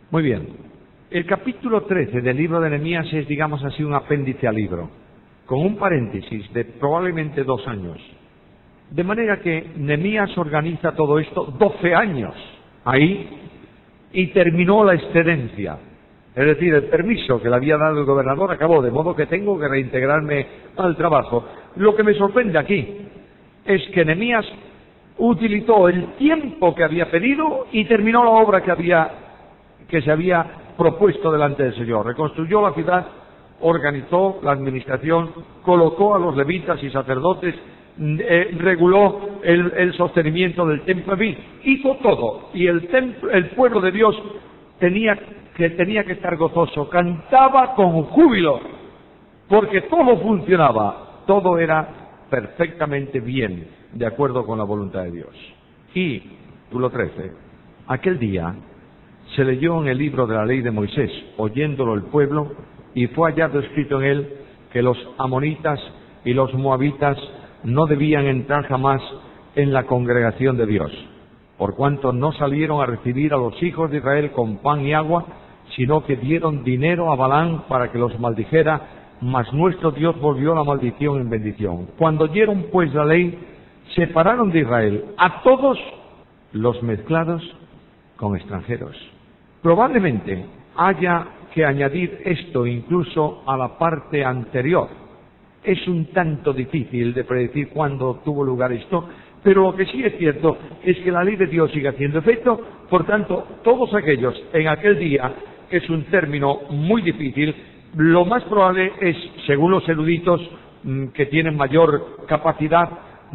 Muy bien. El capítulo 13 del libro de Nehemías es, digamos así, un apéndice al libro, con un paréntesis de probablemente 2 años. De manera que Nehemías organiza todo esto 12 años ahí y terminó la excedencia. Es decir, el permiso que le había dado el gobernador acabó, de modo que tengo que reintegrarme al trabajo. Lo que me sorprende aquí es que Nehemías utilizó el tiempo que había pedido y terminó la obra que se había propuesto delante del Señor. Reconstruyó la ciudad, organizó la administración, colocó a los levitas y sacerdotes, reguló el sostenimiento del templo, en fin, hizo todo. Y el pueblo de Dios tenía que estar gozoso, cantaba con júbilo, porque todo funcionaba, todo era perfectamente bien, de acuerdo con la voluntad de Dios. Y, capítulo 13, aquel día se leyó en el libro de la ley de Moisés, oyéndolo el pueblo, y fue hallado escrito en él que los amonitas y los moabitas no debían entrar jamás en la congregación de Dios, por cuanto no salieron a recibir a los hijos de Israel con pan y agua, sino que dieron dinero a Balaam para que los maldijera, mas nuestro Dios volvió la maldición en bendición. Cuando oyeron pues la ley, separaron de Israel a todos los mezclados con extranjeros. Probablemente haya que añadir esto incluso a la parte anterior. Es un tanto difícil de predecir cuándo tuvo lugar esto, pero lo que sí es cierto es que la ley de Dios sigue haciendo efecto. Por tanto, todos aquellos en aquel día, que es un término muy difícil, lo más probable es, según los eruditos que tienen mayor capacidad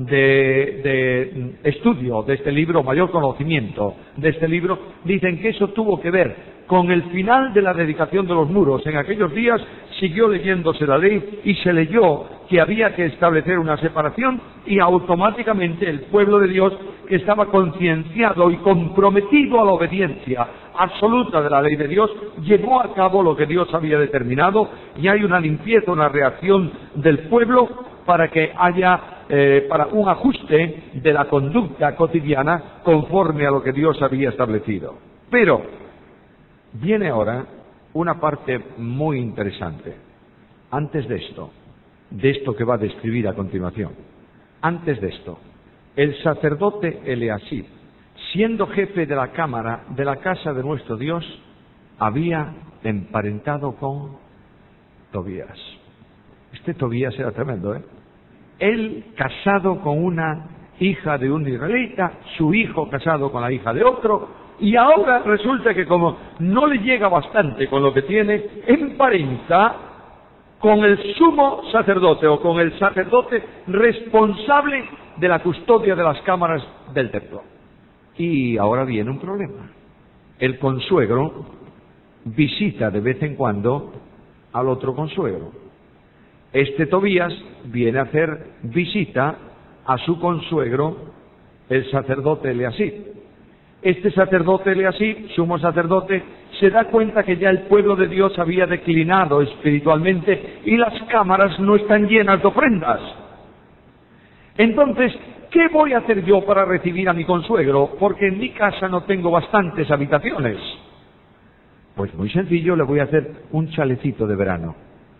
de estudio de este libro, mayor conocimiento de este libro, dicen que eso tuvo que ver con el final de la dedicación de los muros. En aquellos días siguió leyéndose la ley y se leyó que había que establecer una separación, y automáticamente el pueblo de Dios, que estaba concienciado y comprometido a la obediencia absoluta de la ley de Dios, llevó a cabo lo que Dios había determinado, y hay una limpieza, una reacción del pueblo para que haya para un ajuste de la conducta cotidiana conforme a lo que Dios había establecido. Pero viene ahora una parte muy interesante. Antes de esto que va a describir a continuación, antes de esto, el sacerdote Eliasib, siendo jefe de la cámara de la casa de nuestro Dios, había emparentado con Tobías. Este Tobías era tremendo, Él casado con una hija de un israelita, su hijo casado con la hija de otro, y ahora resulta que como no le llega bastante con lo que tiene, emparenta con el sumo sacerdote, o con el sacerdote responsable de la custodia de las cámaras del templo. Y ahora viene un problema. El consuegro visita de vez en cuando al otro consuegro. Este Tobías viene a hacer visita a su consuegro, el sacerdote Eliasib. Este sacerdote Eliasib, sumo sacerdote, se da cuenta que ya el pueblo de Dios había declinado espiritualmente y las cámaras no están llenas de ofrendas. Entonces, ¿qué voy a hacer yo para recibir a mi consuegro? Porque en mi casa no tengo bastantes habitaciones. Pues muy sencillo, le voy a hacer un chalecito de verano.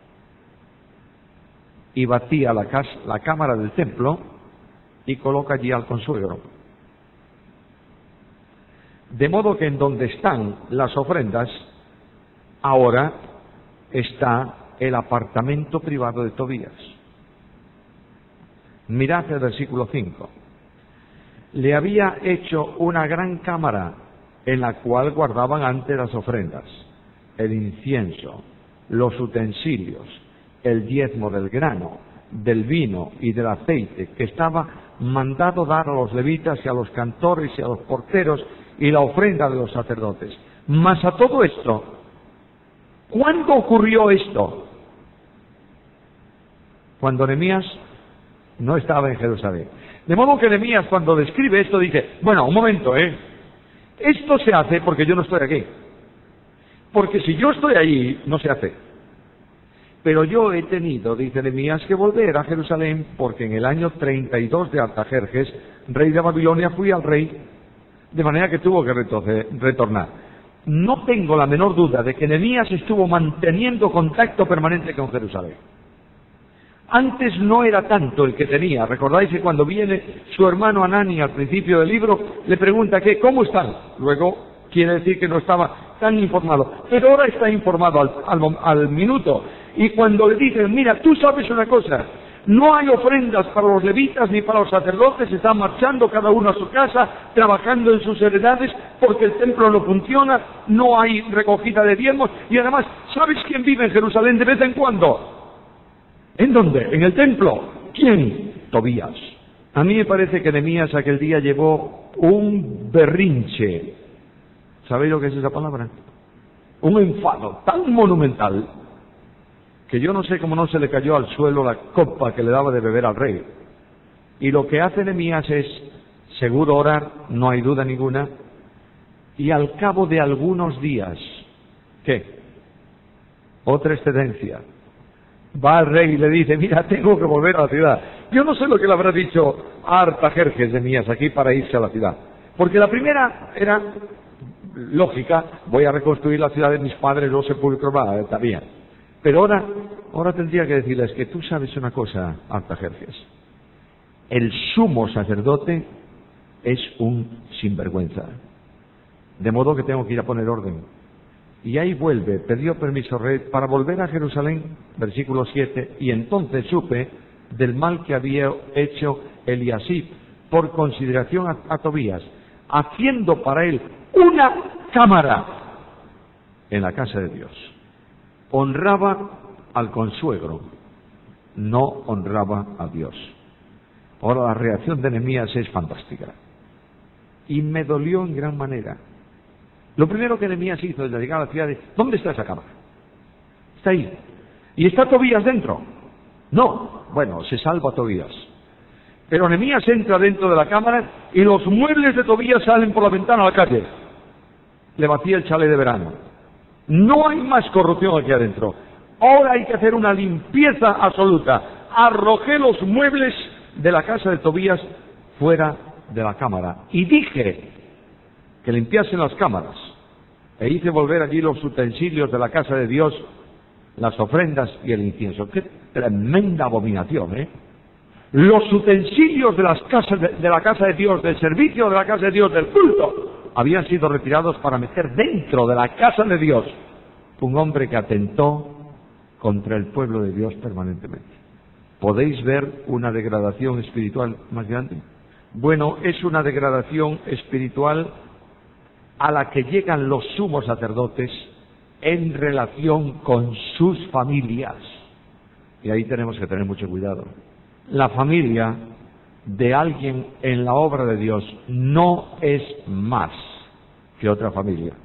Y vacía la cámara del templo y coloca allí al consuegro. De modo que en donde están las ofrendas, ahora está el apartamento privado de Tobías. Mirad el versículo 5. Le había hecho una gran cámara en la cual guardaban antes las ofrendas, el incienso, los utensilios, el diezmo del grano, del vino y del aceite, que estaba mandado dar a los levitas y a los cantores y a los porteros, y la ofrenda de los sacerdotes. Mas a todo esto, ¿cuándo ocurrió esto? Cuando Nehemías no estaba en Jerusalén. De modo que Nehemías, cuando describe esto, dice, bueno, un momento, esto se hace porque yo no estoy aquí. Porque si yo estoy allí, no se hace. Pero yo he tenido, dice Nehemías, que volver a Jerusalén, porque en el año 32 de Artajerjes, rey de Babilonia, fui al rey, de manera que tuvo que retornar. no tengo la menor duda de que Nehemías estuvo manteniendo contacto permanente con Jerusalén. Antes no era tanto el que tenía. ¿Recordáis que cuando viene su hermano Anani al principio del libro, le pregunta que ¿cómo están? Luego quiere decir que no estaba tan informado. Pero ahora está informado al minuto. Y cuando le dicen, mira, tú sabes una cosa, no hay ofrendas para los levitas ni para los sacerdotes, están marchando cada uno a su casa, trabajando en sus heredades, porque el templo no funciona, no hay recogida de diezmos, y además, ¿sabes quién vive en Jerusalén de vez en cuando? ¿En dónde? ¿En el templo? ¿Quién? Tobías. A mí me parece que Nehemías aquel día llevó un berrinche. ¿Sabéis lo que es esa palabra? Un enfado tan monumental que yo no sé cómo no se le cayó al suelo la copa que le daba de beber al rey. Y lo que hace Nehemías es, seguro orar, no hay duda ninguna, y al cabo de algunos días, ¿qué? Otra excedencia. Va al rey y le dice, mira, tengo que volver a la ciudad. Yo no sé lo que le habrá dicho a Artajerjes Nehemías aquí para irse a la ciudad. Porque la primera era lógica, voy a reconstruir la ciudad de mis padres, los sepulcros, está bien. Pero ahora tendría que decirles que tú sabes una cosa, Artajerjes. El sumo sacerdote es un sinvergüenza. De modo que tengo que ir a poner orden. Y ahí vuelve, pidió permiso rey para volver a Jerusalén, versículo 7, y entonces supe del mal que había hecho Eliasib por consideración a Tobías, haciendo para él una cámara en la casa de Dios. Honraba al consuegro, no honraba a Dios. Ahora la reacción de Nehemías es fantástica. Y me dolió en gran manera. Lo primero que Nehemías hizo desde llegar a la ciudad es, ¿dónde está esa cámara? Está ahí. ¿Y está Tobías dentro? No. Bueno, se salva Tobías. Pero Nehemías entra dentro de la cámara y los muebles de Tobías salen por la ventana a la calle. Le vacía el chalet de verano. No hay más corrupción aquí adentro. Ahora hay que hacer una limpieza absoluta. Arrojé los muebles de la casa de Tobías fuera de la cámara. Y dije que limpiasen las cámaras. E hice volver allí los utensilios de la casa de Dios, las ofrendas y el incienso. ¡Qué tremenda abominación, eh! Los utensilios de la casa de Dios, del servicio de la casa de Dios, del culto, habían sido retirados para meter dentro de la casa de Dios un hombre que atentó contra el pueblo de Dios permanentemente. ¿Podéis ver una degradación espiritual más grande? Bueno, es una degradación espiritual a la que llegan los sumos sacerdotes en relación con sus familias. Y ahí tenemos que tener mucho cuidado. La familia de alguien en la obra de Dios no es más que otra familia.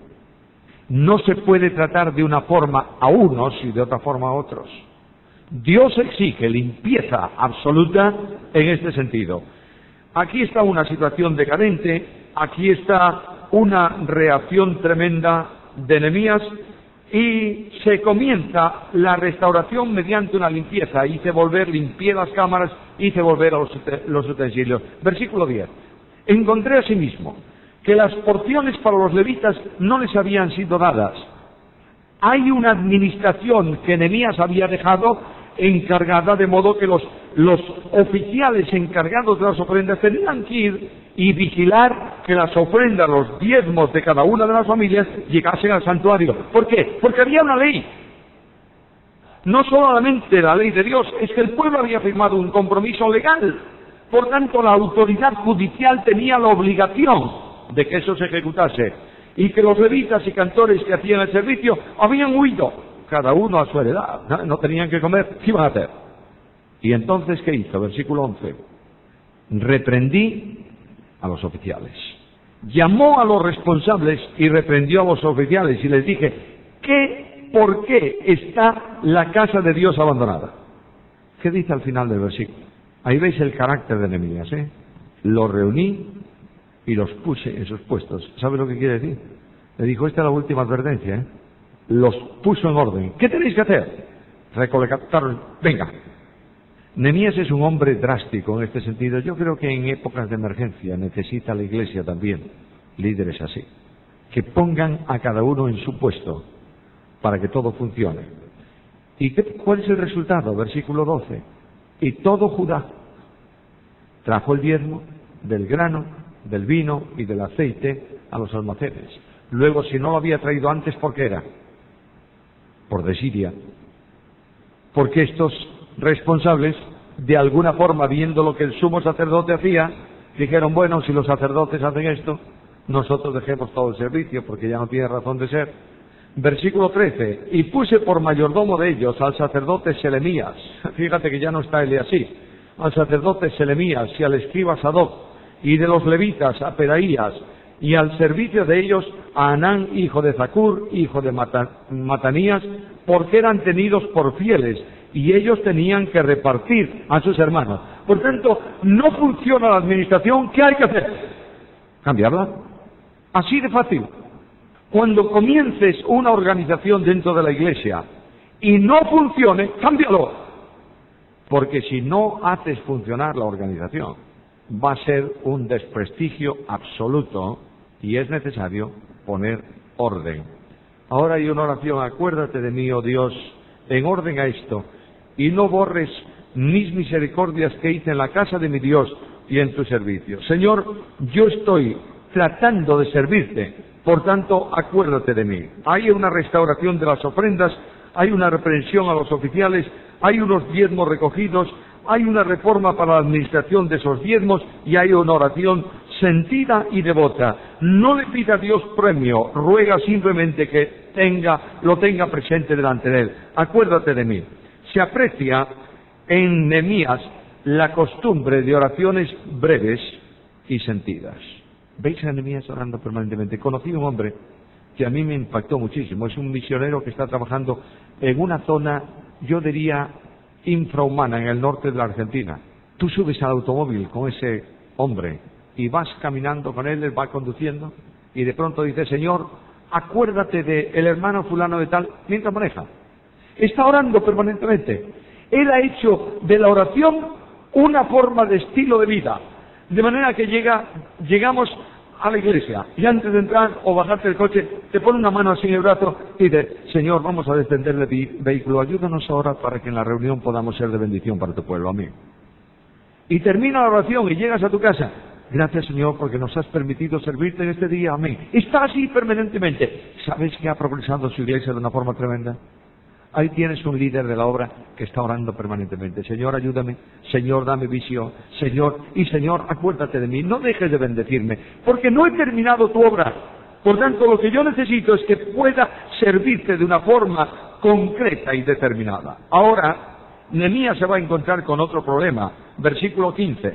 No se puede tratar de una forma a unos y de otra forma a otros. Dios exige limpieza absoluta en este sentido. Aquí está una situación decadente, aquí está una reacción tremenda de Nehemías y se comienza la restauración mediante una limpieza. Hice volver, limpié las cámaras, hice volver a los utensilios. Versículo 10. Encontré asimismo que las porciones para los levitas no les habían sido dadas. Hay una administración que Nehemías había dejado encargada, de modo que los oficiales encargados de las ofrendas tenían que ir y vigilar que las ofrendas, los diezmos de cada una de las familias llegasen al santuario. ¿Por qué? Porque había una ley. No solamente la ley de Dios, es que el pueblo había firmado un compromiso legal. Por tanto, la autoridad judicial tenía la obligación de que eso se ejecutase. Y que los levitas y cantores que hacían el servicio habían huido, cada uno a su heredad. No tenían que comer, ¿qué iban a hacer? Y entonces, ¿qué hizo? Versículo 11. Reprendí a los oficiales. Llamó a los responsables y reprendió a los oficiales y les dije, ¿por qué está la casa de Dios abandonada? ¿Qué dice al final del versículo? Ahí veis el carácter de Nehemías, ¿eh? Los reuní y los puse en sus puestos. ¿Sabe lo que quiere decir? Le dijo, esta es la última advertencia, ¿eh? Los puso en orden. ¿Qué tenéis que hacer? Recolectaron. Venga. Nehemías es un hombre drástico en este sentido. Yo creo que en épocas de emergencia necesita la Iglesia también líderes así. que pongan a cada uno en su puesto para que todo funcione. ¿Y cuál es el resultado? Versículo 12. Y todo Judá trajo el diezmo del grano, del vino y del aceite a los almacenes. Luego, si no lo había traído antes, ¿por qué era? Por desidia. Porque estos responsables, de alguna forma, viendo lo que el sumo sacerdote hacía, dijeron, bueno, si los sacerdotes hacen esto, nosotros dejemos todo el servicio, porque ya no tiene razón de ser. Versículo 13, y puse por mayordomo de ellos al sacerdote Selemías, fíjate que ya no está Eliasib, al sacerdote Selemías y al escriba Sadoc, y de los levitas a Pedaías, y al servicio de ellos a Anán, hijo de Zacur, hijo de Matanías, porque eran tenidos por fieles, y ellos tenían que repartir a sus hermanos. Por tanto, no funciona la administración, ¿qué hay que hacer? Cambiarla. Así de fácil. Cuando comiences una organización dentro de la iglesia y no funcione, cámbialo. Porque si no haces funcionar la organización, va a ser un desprestigio absoluto y es necesario poner orden. Ahora hay una oración, acuérdate de mí, oh Dios, en orden a esto, y no borres mis misericordias que hice en la casa de mi Dios y en tu servicio. Señor, yo estoy tratando de servirte, por tanto, acuérdate de mí. Hay una restauración de las ofrendas, hay una reprensión a los oficiales, hay unos diezmos recogidos, hay una reforma para la administración de esos diezmos y hay una oración sentida y devota. No le pida a Dios premio, ruega simplemente que lo tenga presente delante de él. Acuérdate de mí. Se aprecia en Nehemías la costumbre de oraciones breves y sentidas. ¿Veis a Nehemías orando permanentemente? Conocí a un hombre que a mí me impactó muchísimo. Es un misionero que está trabajando en una zona, yo diría, infrahumana, en el norte de la Argentina. Tú subes al automóvil con ese hombre y vas caminando con él va conduciendo, y de pronto dice, Señor, acuérdate del hermano fulano de tal, mientras maneja. Está orando permanentemente. Él ha hecho de la oración una forma de estilo de vida. De manera que llegamos a la iglesia y antes de entrar o bajarte del coche, te pone una mano así en el brazo y dice, Señor, vamos a descender el vehículo, ayúdanos ahora para que en la reunión podamos ser de bendición para tu pueblo. Amén. Y termina la oración y llegas a tu casa. Gracias, Señor, porque nos has permitido servirte en este día. Amén. Está así permanentemente. ¿Sabes que ha progresado su iglesia de una forma tremenda? Ahí tienes un líder de la obra que está orando permanentemente. Señor, ayúdame. Señor, dame visión. Señor, y Señor, acuérdate de mí. No dejes de bendecirme, porque no he terminado tu obra. Por tanto, lo que yo necesito es que pueda servirte de una forma concreta y determinada. Ahora, Nehemías se va a encontrar con otro problema. Versículo 15.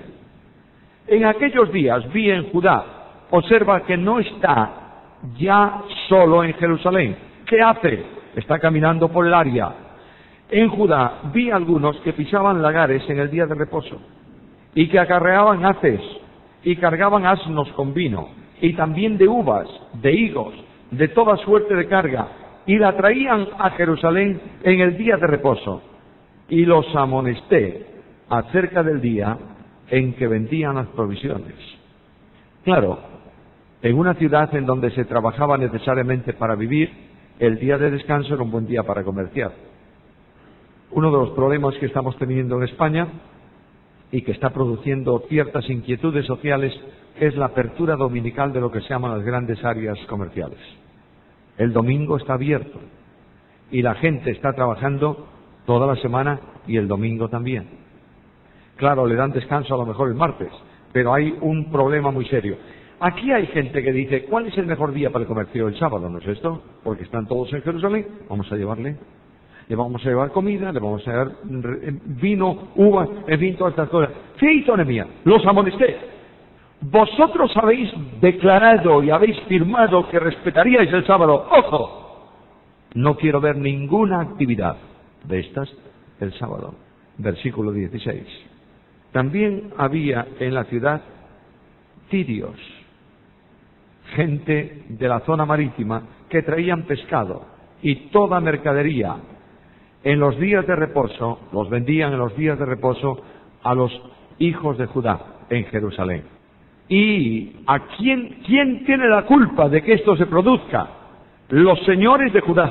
En aquellos días vi en Judá, observa que no está ya solo en Jerusalén. ¿Qué hace? Está caminando por el área. En Judá vi algunos que pisaban lagares en el día de reposo, y que acarreaban haces, y cargaban asnos con vino, y también de uvas, de higos, de toda suerte de carga, y la traían a Jerusalén en el día de reposo. Y los amonesté acerca del día en que vendían las provisiones. Claro, en una ciudad en donde se trabajaba necesariamente para vivir, el día de descanso era un buen día para comerciar. Uno de los problemas que estamos teniendo en España y que está produciendo ciertas inquietudes sociales es la apertura dominical de lo que se llaman las grandes áreas comerciales. El domingo está abierto y la gente está trabajando toda la semana y el domingo también. Claro, le dan descanso a lo mejor el martes, pero hay un problema muy serio. Aquí hay gente que dice, ¿cuál es el mejor día para el comercio? El sábado, ¿no es esto? Porque están todos en Jerusalén, vamos a llevarle. Le vamos a llevar comida, le vamos a llevar vino, uvas, en fin, todas estas cosas. ¿Qué hizo Nehemías? Los amonesté. Vosotros habéis declarado y habéis firmado que respetaríais el sábado. ¡Ojo! No quiero ver ninguna actividad de estas el sábado. Versículo 16. También había en la ciudad tirios, gente de la zona marítima que traían pescado y toda mercadería. En los días de reposo, los vendían en los días de reposo a los hijos de Judá en Jerusalén. ¿Y a quién tiene la culpa de que esto se produzca? Los señores de Judá,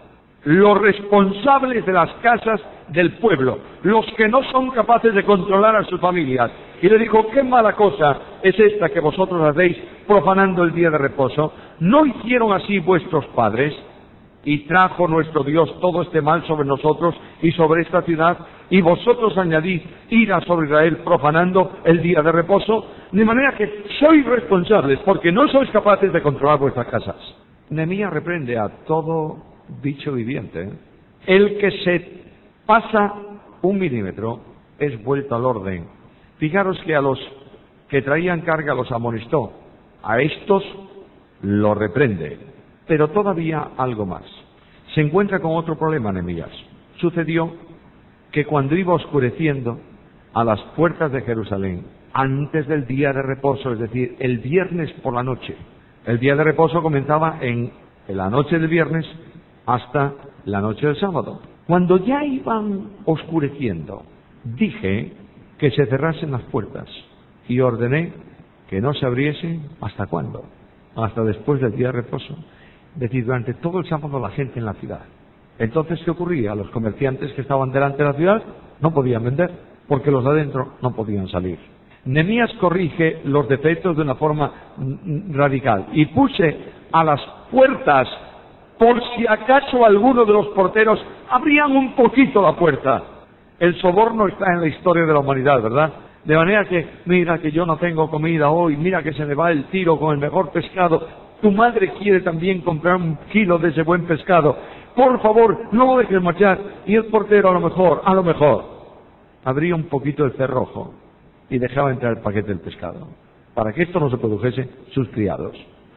los responsables de las casas del pueblo, los que no son capaces de controlar a sus familias. Y le dijo, qué mala cosa es esta que vosotros hacéis profanando el día de reposo. ¿No hicieron así vuestros padres? Y trajo nuestro Dios todo este mal sobre nosotros y sobre esta ciudad, y vosotros añadís ira sobre Israel profanando el día de reposo, de manera que sois responsables porque no sois capaces de controlar vuestras casas. Nehemías reprende a todo bicho viviente. El que se pasa 1 milímetro es vuelto al orden. Fijaros que a los que traían carga los amonestó, a estos los reprende. Pero todavía algo más. Se encuentra con otro problema, Nehemías. Sucedió que cuando iba oscureciendo a las puertas de Jerusalén, antes del día de reposo, es decir, el viernes por la noche, el día de reposo comenzaba en la noche del viernes hasta la noche del sábado. Cuando ya iban oscureciendo, dije que se cerrasen las puertas y ordené que no se abriesen, ¿hasta cuándo? Hasta después del día de reposo. Es decir, durante todo el sábado la gente en la ciudad. Entonces, ¿qué ocurría? Los comerciantes que estaban delante de la ciudad no podían vender, porque los de adentro no podían salir. Nehemías corrige los defectos de una forma radical. Y puse a las puertas, por si acaso alguno de los porteros abrían un poquito la puerta. El soborno está en la historia de la humanidad, ¿verdad? De manera que, mira que yo no tengo comida hoy, mira que se me va el tiro con el mejor pescado. Tu madre quiere también comprar 1 kilo de ese buen pescado. Por favor, no lo dejes marchar. Y el portero a lo mejor, abría un poquito el cerrojo y dejaba entrar el paquete del pescado, para que esto no se produjese sus criados.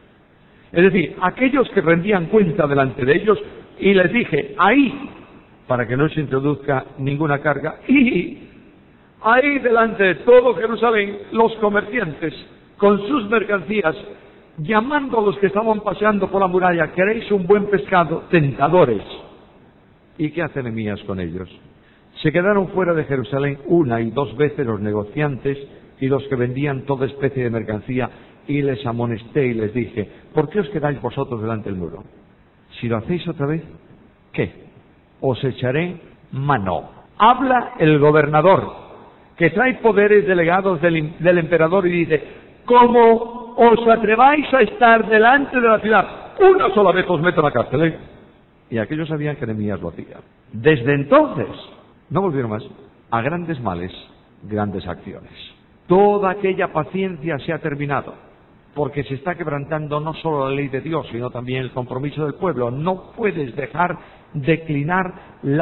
Es decir, aquellos que rendían cuenta delante de ellos, y les dije, ahí, para que no se introduzca ninguna carga, y ahí delante de todo Jerusalén, los comerciantes, con sus mercancías, llamando a los que estaban paseando por la muralla, ¿queréis un buen pescado? Tentadores. ¿Y qué hace Nehemías con ellos? Se quedaron fuera de Jerusalén 1 y 2 veces los negociantes y los que vendían toda especie de mercancía, y les amonesté y les dije, ¿por qué os quedáis vosotros delante del muro? Si lo hacéis otra vez, ¿qué? Os echaré mano. Habla el gobernador, que trae poderes delegados del emperador, y dice, como os atreváis a estar delante de la ciudad, una sola vez os meto en la cárcel, ¿eh? Y aquellos sabían que Nehemías lo hacía. Desde entonces, no volvieron más. A grandes males, grandes acciones. Toda aquella paciencia se ha terminado, porque se está quebrantando no solo la ley de Dios, sino también el compromiso del pueblo. No puedes dejar declinar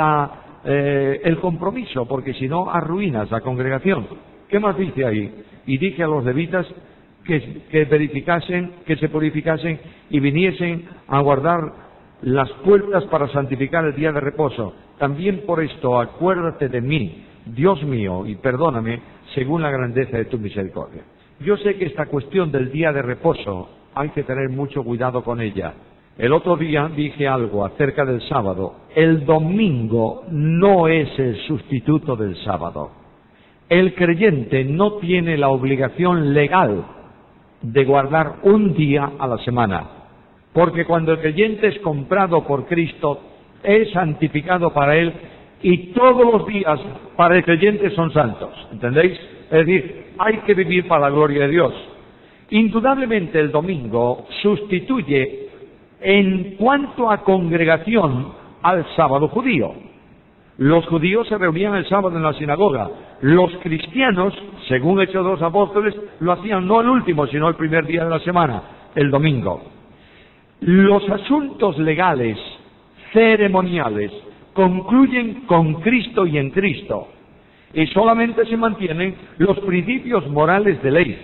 el compromiso, porque si no arruinas la congregación. ¿Qué más dice ahí? Y dije a los levitas que verificasen, que se purificasen y viniesen a guardar las puertas para santificar el día de reposo. También por esto acuérdate de mí, Dios mío, y perdóname según la grandeza de tu misericordia. Yo sé que esta cuestión del día de reposo hay que tener mucho cuidado con ella. El otro día dije algo acerca del sábado. El domingo no es el sustituto del sábado. El creyente no tiene la obligación legal de guardar un día a la semana, porque cuando el creyente es comprado por Cristo, es santificado para Él, y todos los días para el creyente son santos, ¿entendéis? Es decir, hay que vivir para la gloria de Dios. Indudablemente el domingo sustituye en cuanto a congregación al sábado judío. Los judíos se reunían el sábado en la sinagoga. Los cristianos, según Hechos de los Apóstoles, lo hacían no el último, sino el primer día de la semana, el domingo. Los asuntos legales, ceremoniales, concluyen con Cristo y en Cristo, y solamente se mantienen los principios morales de ley.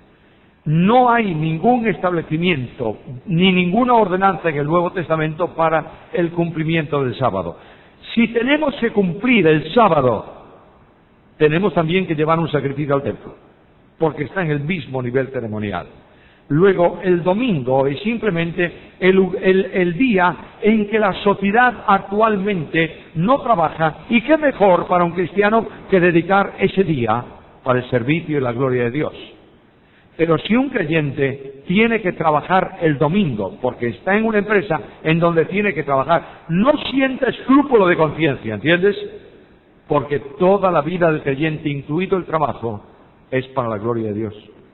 No hay ningún establecimiento ni ninguna ordenanza en el Nuevo Testamento para el cumplimiento del sábado. Si tenemos que cumplir el sábado, tenemos también que llevar un sacrificio al templo, porque está en el mismo nivel ceremonial. Luego, el domingo es simplemente el día en que la sociedad actualmente no trabaja, y qué mejor para un cristiano que dedicar ese día para el servicio y la gloria de Dios. Pero si un creyente tiene que trabajar el domingo, porque está en una empresa en donde tiene que trabajar, no sienta escrúpulo de conciencia, ¿entiendes? Porque toda la vida del creyente, incluido el trabajo, es para la gloria de Dios.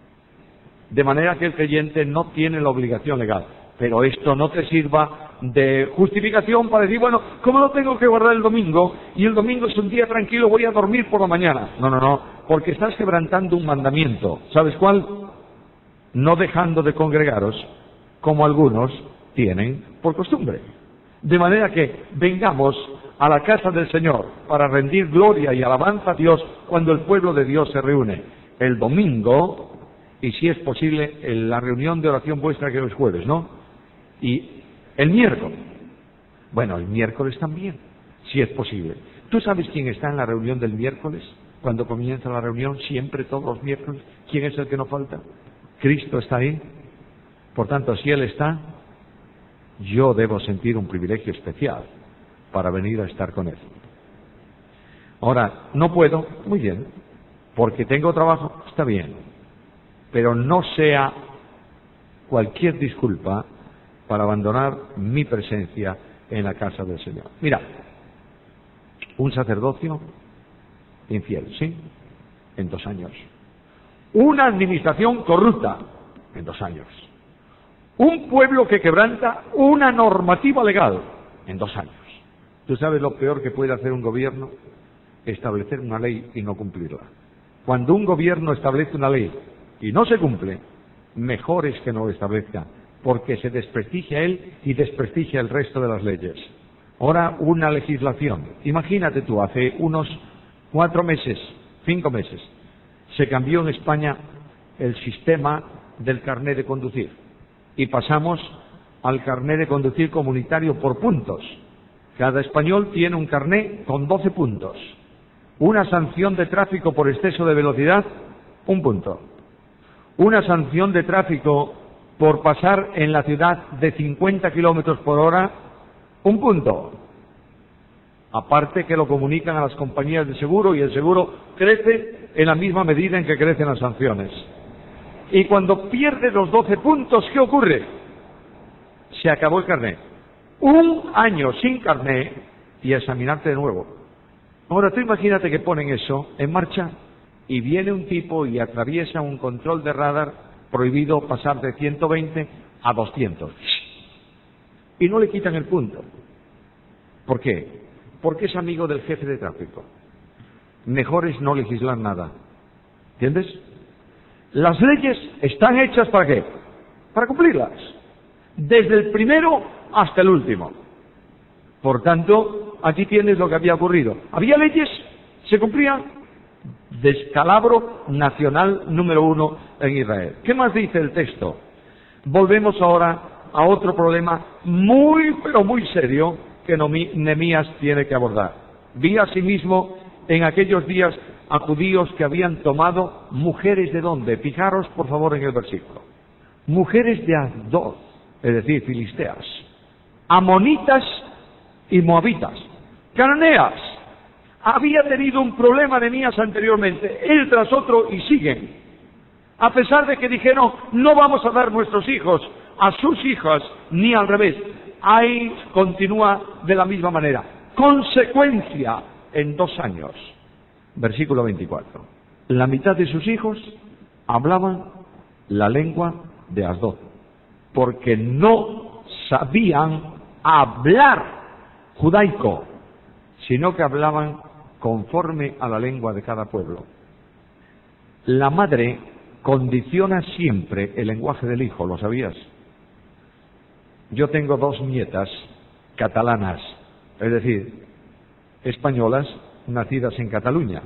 De manera que el creyente no tiene la obligación legal. Pero esto no te sirva de justificación para decir, bueno, ¿cómo no tengo que guardar el domingo? Y el domingo es un día tranquilo, voy a dormir por la mañana. No, porque estás quebrantando un mandamiento. ¿Sabes cuál? No dejando de congregaros, como algunos tienen por costumbre. De manera que vengamos a la casa del Señor para rendir gloria y alabanza a Dios cuando el pueblo de Dios se reúne. El domingo, y si es posible, en la reunión de oración vuestra que es jueves, ¿no? Y el miércoles. Bueno, el miércoles también, si es posible. ¿Tú sabes quién está en la reunión del miércoles? Cuando comienza la reunión, siempre, todos los miércoles, ¿quién es el que no falta? Cristo está ahí. Por tanto, si Él está, yo debo sentir un privilegio especial para venir a estar con Él. Ahora, no puedo, muy bien, porque tengo trabajo, está bien, pero no sea cualquier disculpa para abandonar mi presencia en la casa del Señor. Mira, un sacerdocio infiel, ¿sí? En 2 años. Una administración corrupta, en 2 años. Un pueblo que quebranta una normativa legal, en 2 años. ¿Tú sabes lo peor que puede hacer un gobierno? Establecer una ley y no cumplirla. Cuando un gobierno establece una ley y no se cumple, mejor es que no lo establezca, porque se desprestigia él y desprestigia el resto de las leyes. Ahora, una legislación. Imagínate tú, hace unos 4 meses, 5 meses, se cambió en España el sistema del carné de conducir y pasamos al carné de conducir comunitario por puntos. Cada español tiene un carné con 12 puntos. Una sanción de tráfico por exceso de velocidad, 1 punto. Una sanción de tráfico por pasar en la ciudad de 50 kilómetros por hora, 1 punto. Aparte que lo comunican a las compañías de seguro y el seguro crece en la misma medida en que crecen las sanciones. Y cuando pierdes los 12 puntos, ¿qué ocurre? Se acabó el carné. 1 año sin carné y a examinarte de nuevo. Ahora tú imagínate que ponen eso en marcha y viene un tipo y atraviesa un control de radar prohibido pasar de 120 a 200. Y no le quitan el punto. ¿Por qué? Porque es amigo del jefe de tráfico. Mejor es no legislar nada. ¿Entiendes? Las leyes están hechas ¿para qué? Para cumplirlas. Desde el primero hasta el último. Por tanto, aquí tienes lo que había ocurrido. Había leyes, se cumplían. Descalabro nacional número 1 en Israel. ¿Qué más dice el texto? Volvemos ahora a otro problema muy, pero muy serio que Nehemías tiene que abordar. Vi asimismo en aquellos días a judíos que habían tomado mujeres de dónde. Fijaros por favor en el versículo. Mujeres de Asdod, es decir, filisteas, amonitas y moabitas, cananeas. Había tenido un problema Nehemías anteriormente, él tras otro, y siguen. A pesar de que dijeron, no vamos a dar nuestros hijos a sus hijas, ni al revés. Ahí continúa de la misma manera. Consecuencia en 2 años. Versículo 24. La mitad de sus hijos hablaban la lengua de Asdod, porque no sabían hablar judaico, sino que hablaban conforme a la lengua de cada pueblo. La madre condiciona siempre el lenguaje del hijo, ¿lo sabías? Yo tengo 2 nietas catalanas, es decir, españolas nacidas en Cataluña.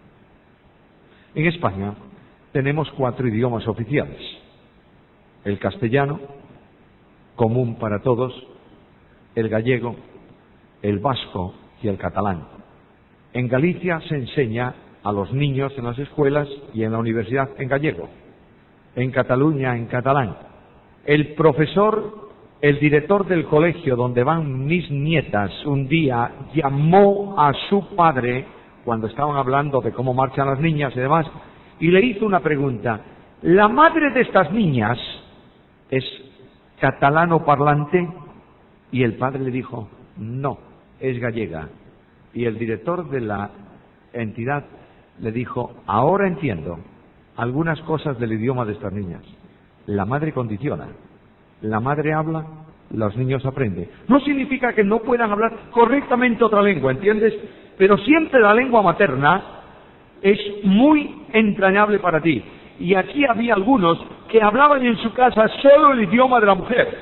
En España tenemos 4 idiomas oficiales. El castellano, común para todos, el gallego, el vasco y el catalán. En Galicia se enseña a los niños en las escuelas y en la universidad en gallego. En Cataluña en catalán. El profesor, el director del colegio donde van mis nietas, un día llamó a su padre, cuando estaban hablando de cómo marchan las niñas y demás, y le hizo una pregunta. La madre de estas niñas es catalano parlante y el padre le dijo, no, es gallega. Y el director de la entidad le dijo, ahora entiendo algunas cosas del idioma de estas niñas. La madre condiciona, la madre habla, los niños aprenden. No significa que no puedan hablar correctamente otra lengua, ¿entiendes? Pero siempre la lengua materna es muy entrañable para ti. Y aquí había algunos que hablaban en su casa solo el idioma de la mujer.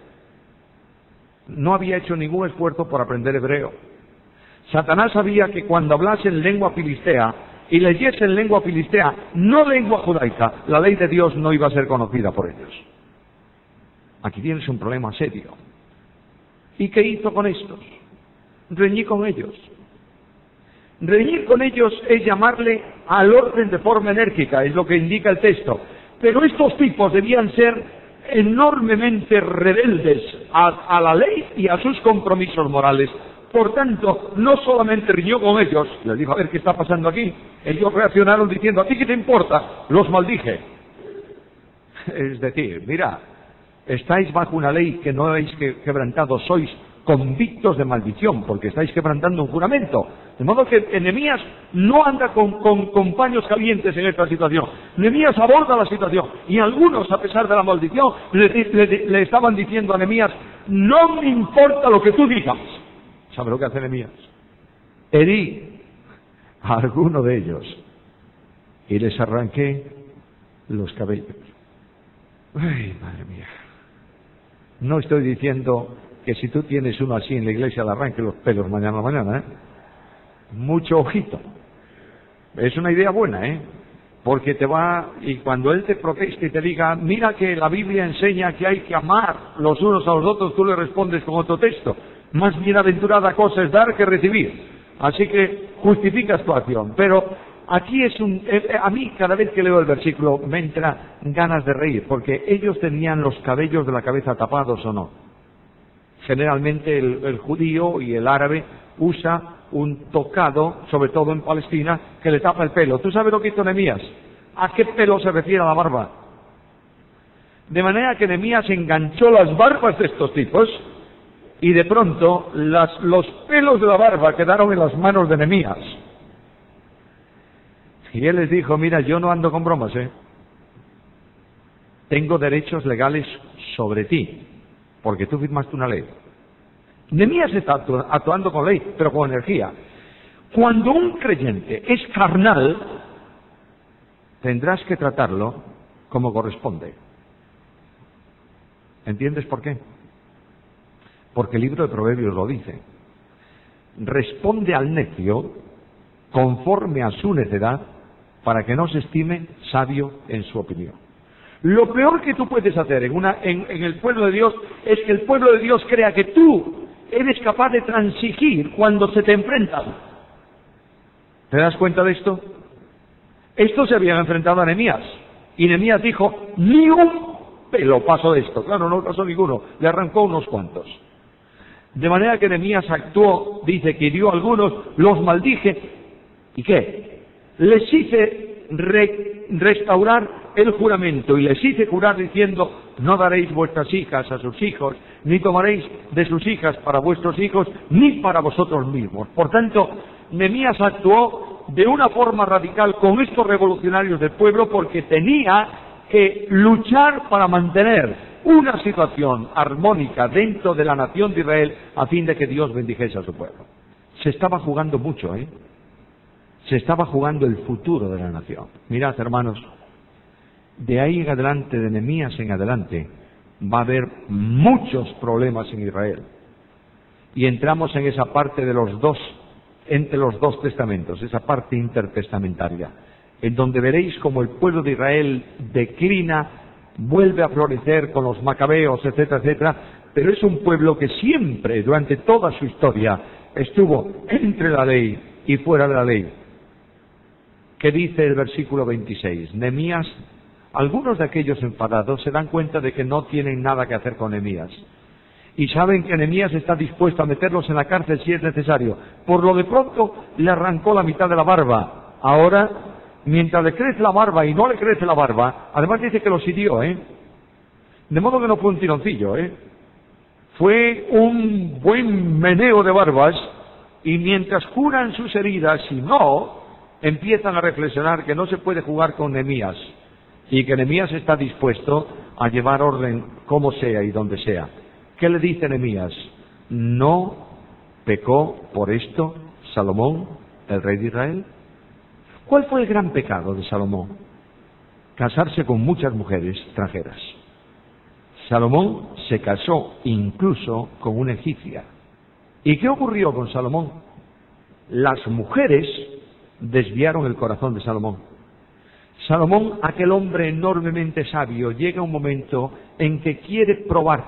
No había hecho ningún esfuerzo por aprender hebreo. Satanás sabía que cuando hablasen lengua filistea y leyesen lengua filistea, no lengua judaica, la ley de Dios no iba a ser conocida por ellos. Aquí tienes un problema serio. ¿Y qué hizo con estos? Reñí con ellos. Reñir con ellos es llamarle al orden de forma enérgica, es lo que indica el texto. Pero estos tipos debían ser enormemente rebeldes a la ley y a sus compromisos morales. Por tanto, no solamente riñó con ellos, les dijo, a ver qué está pasando aquí. Ellos reaccionaron diciendo, ¿a ti qué te importa? Los maldije. Es decir, mira, estáis bajo una ley que no habéis quebrantado, sois convictos de maldición, porque estáis quebrantando un juramento. De modo que Nehemías no anda con paños calientes en esta situación. Nehemías aborda la situación. Y algunos, a pesar de la maldición, le estaban diciendo a Nehemías, no me importa lo que tú digas. ¿Sabe lo que hace Nehemías? Herí a alguno de ellos y les arranqué los cabellos. Ay, madre mía. No estoy diciendo que si tú tienes uno así en la iglesia le arranque los pelos mañana a mañana, ¿eh? Mucho ojito. Es una idea buena, ¿eh? Porque te va, y cuando él te proteste y te diga, mira que la Biblia enseña que hay que amar los unos a los otros, tú le respondes con otro texto. Más bienaventurada cosa es dar que recibir. Así que justificas tu acción. Pero aquí a mí cada vez que leo el versículo me entra ganas de reír, porque ellos tenían los cabellos de la cabeza tapados o no. Generalmente el judío y el árabe usa un tocado, sobre todo en Palestina, que le tapa el pelo. ¿Tú sabes lo que hizo Nehemías? ¿A qué pelo se refiere a la barba? De manera que Nehemías enganchó las barbas de estos tipos y de pronto los pelos de la barba quedaron en las manos de Nehemías. Y él les dijo, mira, yo no ando con bromas, tengo derechos legales sobre ti, porque tú firmaste una ley. Nehemías está actuando con ley, pero con energía. Cuando un creyente es carnal, tendrás que tratarlo como corresponde. ¿Entiendes por qué? Porque el libro de Proverbios lo dice. Responde al necio conforme a su necedad, para que no se estime sabio en su opinión. Lo peor que tú puedes hacer en el pueblo de Dios es que el pueblo de Dios crea que tú eres capaz de transigir cuando se te enfrentan. ¿Te das cuenta de esto? Estos se habían enfrentado a Nehemías, y Nehemías dijo, ni un pelo paso de esto. Claro, no pasó ninguno, le arrancó unos cuantos. De manera que Nehemías actuó, dice que hirió a algunos, los maldije, ¿y qué? Les hice restaurar el juramento, y les hice jurar diciendo, no daréis vuestras hijas a sus hijos, ni tomaréis de sus hijas para vuestros hijos, ni para vosotros mismos. Por tanto, Nehemías actuó de una forma radical con estos revolucionarios del pueblo, porque tenía que luchar para mantener una situación armónica dentro de la nación de Israel, a fin de que Dios bendijese a su pueblo. Se estaba jugando mucho, Se estaba jugando el futuro de la nación. Mirad, hermanos, de ahí en adelante, de Nehemías en adelante, va a haber muchos problemas en Israel. Y entramos en esa parte de entre los dos testamentos, esa parte intertestamentaria, en donde veréis como el pueblo de Israel declina, vuelve a florecer con los macabeos, etcétera, etcétera, pero es un pueblo que siempre, durante toda su historia, estuvo entre la ley y fuera de la ley. ¿Qué dice el versículo 26? Nehemías, algunos de aquellos enfadados se dan cuenta de que no tienen nada que hacer con Nehemías. Y saben que Nehemías está dispuesto a meterlos en la cárcel si es necesario. Por lo de pronto le arrancó la mitad de la barba. Ahora mientras le crece la barba y no le crece la barba, además dice que los hirió, de modo que no fue un tironcillo, fue un buen meneo de barbas, y mientras curan sus heridas, y no, empiezan a reflexionar que no se puede jugar con Nehemías, y que Nehemías está dispuesto a llevar orden como sea y donde sea. ¿Qué le dice Nehemías? ¿No pecó por esto Salomón, el rey de Israel? ¿Cuál fue el gran pecado de Salomón? Casarse con muchas mujeres extranjeras. Salomón se casó incluso con una egipcia. ¿Y qué ocurrió con Salomón? Las mujeres desviaron el corazón de Salomón. Salomón, aquel hombre enormemente sabio, llega un momento en que quiere probar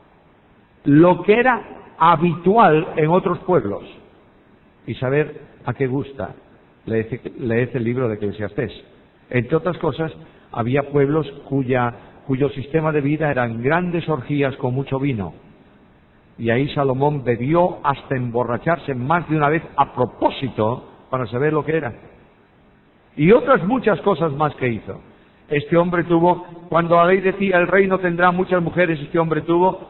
lo que era habitual en otros pueblos y saber a qué gusta. Leed el libro de Eclesiastés. Entre otras cosas, había pueblos cuyo sistema de vida eran grandes orgías con mucho vino. Y ahí Salomón bebió hasta emborracharse más de una vez a propósito para saber lo que era. Y otras muchas cosas más que hizo. Este hombre tuvo, cuando la ley decía el rey no tendrá muchas mujeres, este hombre tuvo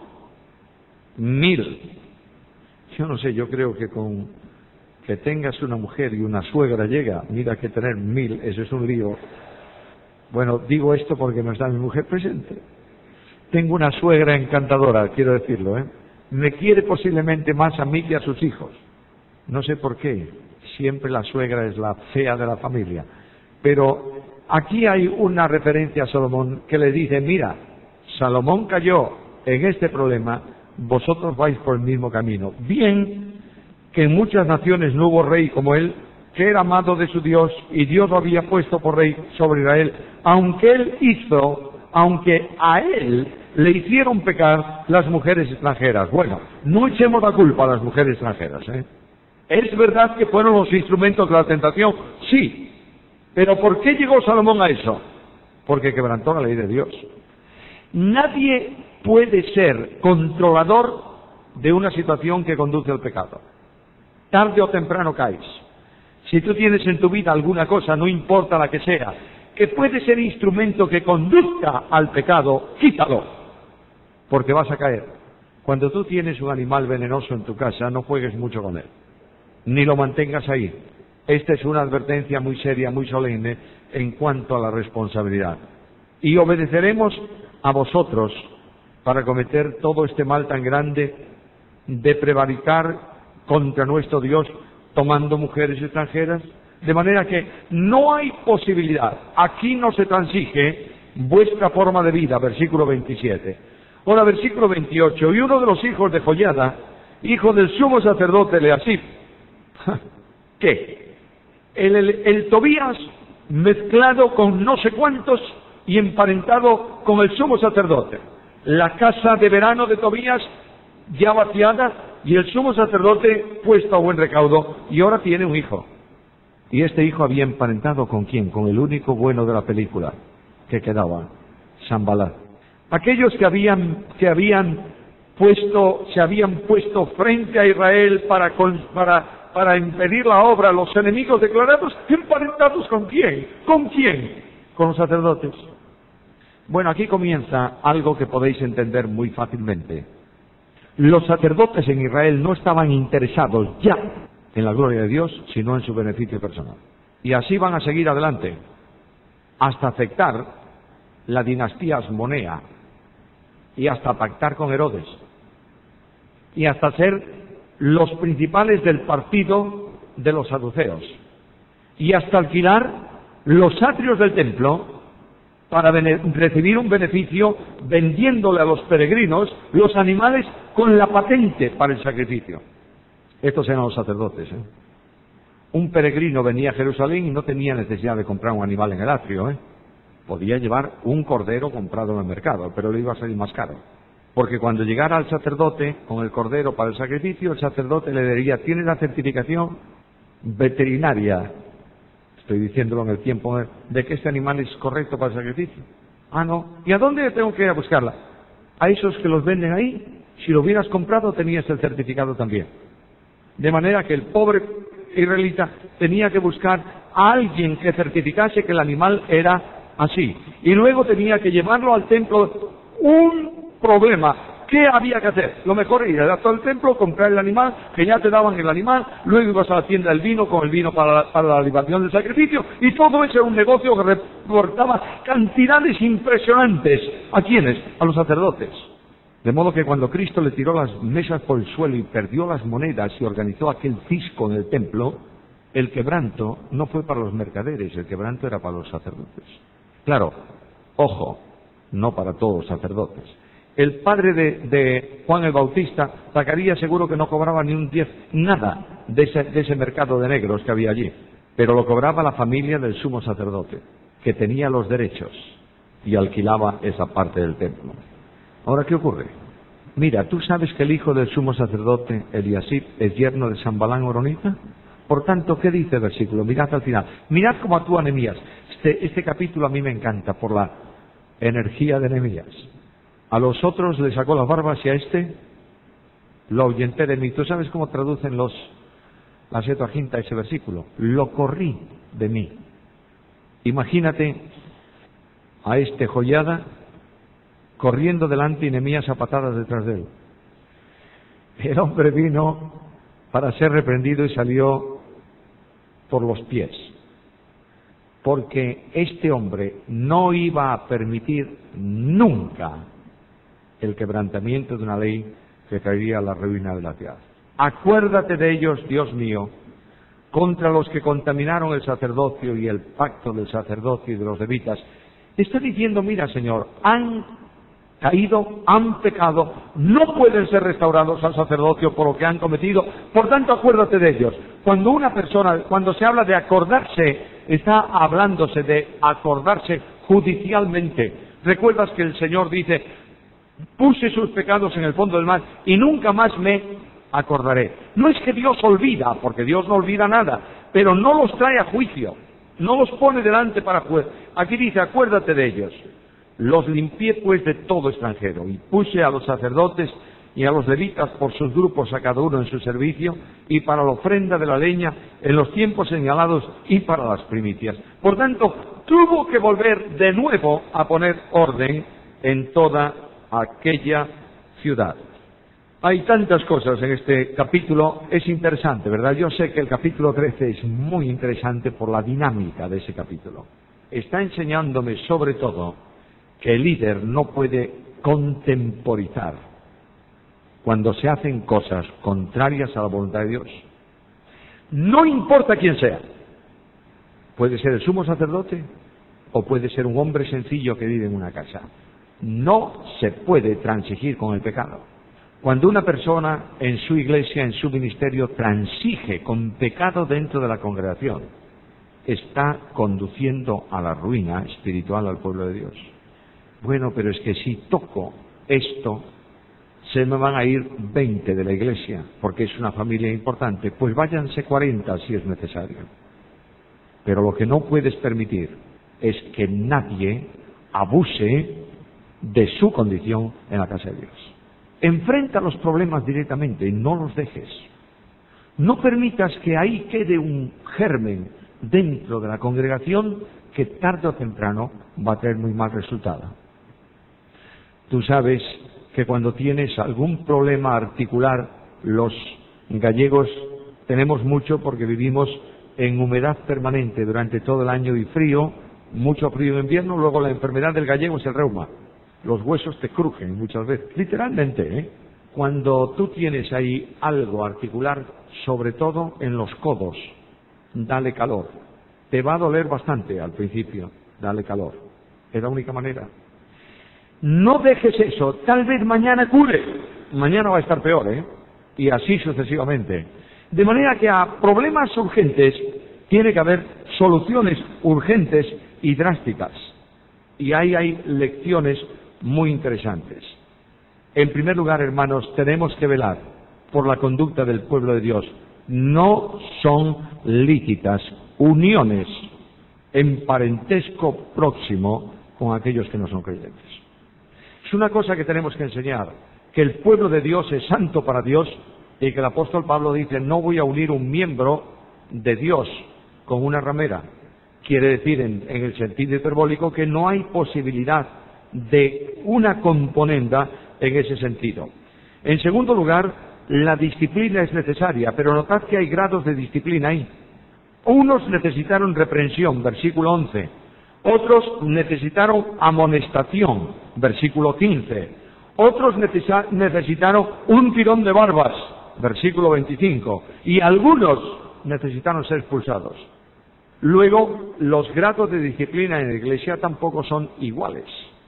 1000. Yo no sé, yo creo que con que tengas una mujer y una suegra llega, mira que tener 1000, eso es un lío. Bueno, digo esto porque no está mi mujer presente. Tengo una suegra encantadora, quiero decirlo, Me quiere posiblemente más a mí que a sus hijos. No sé por qué. Siempre la suegra es la fea de la familia. Pero aquí hay una referencia a Salomón que le dice, mira, Salomón cayó en este problema, vosotros vais por el mismo camino. Bien que en muchas naciones no hubo rey como él, que era amado de su Dios, y Dios lo había puesto por rey sobre Israel, aunque a él le hicieron pecar las mujeres extranjeras. Bueno, no echemos la culpa a las mujeres extranjeras, ¿Es verdad que fueron los instrumentos de la tentación? Sí. ¿Pero por qué llegó Salomón a eso? Porque quebrantó la ley de Dios. Nadie puede ser controlador de una situación que conduce al pecado. Tarde o temprano caes. Si tú tienes en tu vida alguna cosa, no importa la que sea, que puede ser instrumento que conduzca al pecado, quítalo, porque vas a caer. Cuando tú tienes un animal venenoso en tu casa, no juegues mucho con él, ni lo mantengas ahí. Esta es una advertencia muy seria, muy solemne en cuanto a la responsabilidad. Y obedeceremos a vosotros para cometer todo este mal tan grande de prevaricar contra nuestro Dios tomando mujeres extranjeras, de manera que no hay posibilidad. Aquí no se transige vuestra forma de vida, versículo 27. Ahora, versículo 28. Y uno de los hijos de Joiada, hijo del sumo sacerdote Eliasib, ¿qué? El Tobías mezclado con no sé cuántos y emparentado con el sumo sacerdote. La casa de verano de Tobías ya vaciada y el sumo sacerdote puesto a buen recaudo, y ahora tiene un hijo. Y este hijo había emparentado ¿con quién? Con el único bueno de la película que quedaba, Sanballat. Aquellos que se habían puesto frente a Israel para impedir la obra, los enemigos declarados, emparentados ¿con quién? ¿Con quién? Con los sacerdotes. Bueno, aquí comienza algo que podéis entender muy fácilmente. Los sacerdotes en Israel no estaban interesados ya en la gloria de Dios, sino en su beneficio personal. Y así van a seguir adelante, hasta aceptar la dinastía asmonea, y hasta pactar con Herodes, y hasta ser los principales del partido de los saduceos, y hasta alquilar los atrios del templo para recibir un beneficio vendiéndole a los peregrinos los animales con la patente para el sacrificio. Estos eran los sacerdotes. Un peregrino venía a Jerusalén y no tenía necesidad de comprar un animal en el atrio. Podía llevar un cordero comprado en el mercado, pero le iba a salir más caro. Porque cuando llegara al sacerdote con el cordero para el sacrificio, el sacerdote le diría, ¿tiene la certificación veterinaria? Estoy diciéndolo en el tiempo de que este animal es correcto para el sacrificio. Ah, no. ¿Y a dónde tengo que ir a buscarla? A esos que los venden ahí. Si lo hubieras comprado, tenías el certificado también. De manera que el pobre israelita tenía que buscar a alguien que certificase que el animal era así. Y luego tenía que llevarlo al templo. Un problema. ¿Qué había que hacer? Lo mejor era ir al templo, comprar el animal, que ya te daban el animal, luego ibas a la tienda del vino con el vino para la libación del sacrificio, y todo eso era un negocio que reportaba cantidades impresionantes. ¿A quiénes? A los sacerdotes. De modo que cuando Cristo le tiró las mesas por el suelo y perdió las monedas y organizó aquel cisco en el templo, el quebranto no fue para los mercaderes, el quebranto era para los sacerdotes. Claro, ojo, no para todos los sacerdotes. El padre de Juan el Bautista, Zacarías, seguro que no cobraba ni un 10, nada de ese mercado de negros que había allí, pero lo cobraba la familia del sumo sacerdote, que tenía los derechos y alquilaba esa parte del templo. Ahora, ¿qué ocurre? Mira, ¿tú sabes que el hijo del sumo sacerdote, Eliasib, es yerno de Sanbalán Horonita? Por tanto, ¿qué dice el versículo? Mirad al final. Mirad cómo actúa Nehemías. Este capítulo a mí me encanta por la energía de Nehemías. A los otros le sacó las barbas y a este lo ahuyenté de mí. ¿Tú sabes cómo traducen la Septuaginta ese versículo? Lo corrí de mí. Imagínate a este joyada corriendo delante y Nehemías a patadas detrás de él. El hombre vino para ser reprendido y salió por los pies, porque este hombre no iba a permitir nunca el quebrantamiento de una ley que traería la ruina de la ciudad. Acuérdate de ellos, Dios mío, contra los que contaminaron el sacerdocio y el pacto del sacerdocio y de los levitas. Está diciendo, mira, Señor, han caído, han pecado, no pueden ser restaurados al sacerdocio por lo que han cometido, por tanto acuérdate de ellos. Cuando una persona, cuando se habla de acordarse, está hablándose de acordarse judicialmente. ¿Recuerdas que el Señor dice, puse sus pecados en el fondo del mar y nunca más me acordaré? No es que Dios olvida, porque Dios no olvida nada, pero no los trae a juicio, no los pone delante para juez. Aquí dice, acuérdate de ellos. Los limpié pues de todo extranjero, y puse a los sacerdotes y a los levitas por sus grupos a cada uno en su servicio, y para la ofrenda de la leña en los tiempos señalados, y para las primicias. Por tanto, tuvo que volver de nuevo a poner orden en toda aquella ciudad. Hay tantas cosas en este capítulo, es interesante, ¿verdad? Yo sé que el capítulo 13 es muy interesante por la dinámica de ese capítulo. Está enseñándome sobre todo que el líder no puede contemporizar cuando se hacen cosas contrarias a la voluntad de Dios. No importa quién sea. Puede ser el sumo sacerdote o puede ser un hombre sencillo que vive en una casa. No se puede transigir con el pecado. Cuando una persona en su iglesia, en su ministerio, transige con pecado dentro de la congregación, está conduciendo a la ruina espiritual al pueblo de Dios. Bueno, pero es que si toco esto, se me van a ir 20 de la iglesia, porque es una familia importante. Pues váyanse 40 si es necesario. Pero lo que no puedes permitir es que nadie abuse de su condición en la casa de Dios. Enfrenta los problemas directamente y no los dejes. No permitas que ahí quede un germen dentro de la congregación que tarde o temprano va a tener muy mal resultado. Tú sabes que cuando tienes algún problema articular, los gallegos tenemos mucho porque vivimos en humedad permanente durante todo el año y frío, mucho frío en invierno. Luego la enfermedad del gallego es el reuma. Los huesos te crujen muchas veces, literalmente, ¿eh? Cuando tú tienes ahí algo articular, sobre todo en los codos, dale calor. Te va a doler bastante al principio, dale calor. Es la única manera. No dejes eso, tal vez mañana cure, mañana va a estar peor, ¿eh? Y así sucesivamente. De manera que a problemas urgentes tiene que haber soluciones urgentes y drásticas. Y ahí hay lecciones muy interesantes. En primer lugar, hermanos, tenemos que velar por la conducta del pueblo de Dios. No son lícitas uniones en parentesco próximo con aquellos que no son creyentes. Es una cosa que tenemos que enseñar, que el pueblo de Dios es santo para Dios y que el apóstol Pablo dice, no voy a unir un miembro de Dios con una ramera. Quiere decir, en el sentido hiperbólico, que no hay posibilidad de una componenda en ese sentido. En segundo lugar, la disciplina es necesaria, pero notad que hay grados de disciplina ahí. Unos necesitaron reprensión, versículo 11. Otros necesitaron amonestación, versículo 15. Otros necesitaron un tirón de barbas, versículo 25. Y algunos necesitaron ser expulsados. Luego, los grados de disciplina en la Iglesia tampoco son iguales.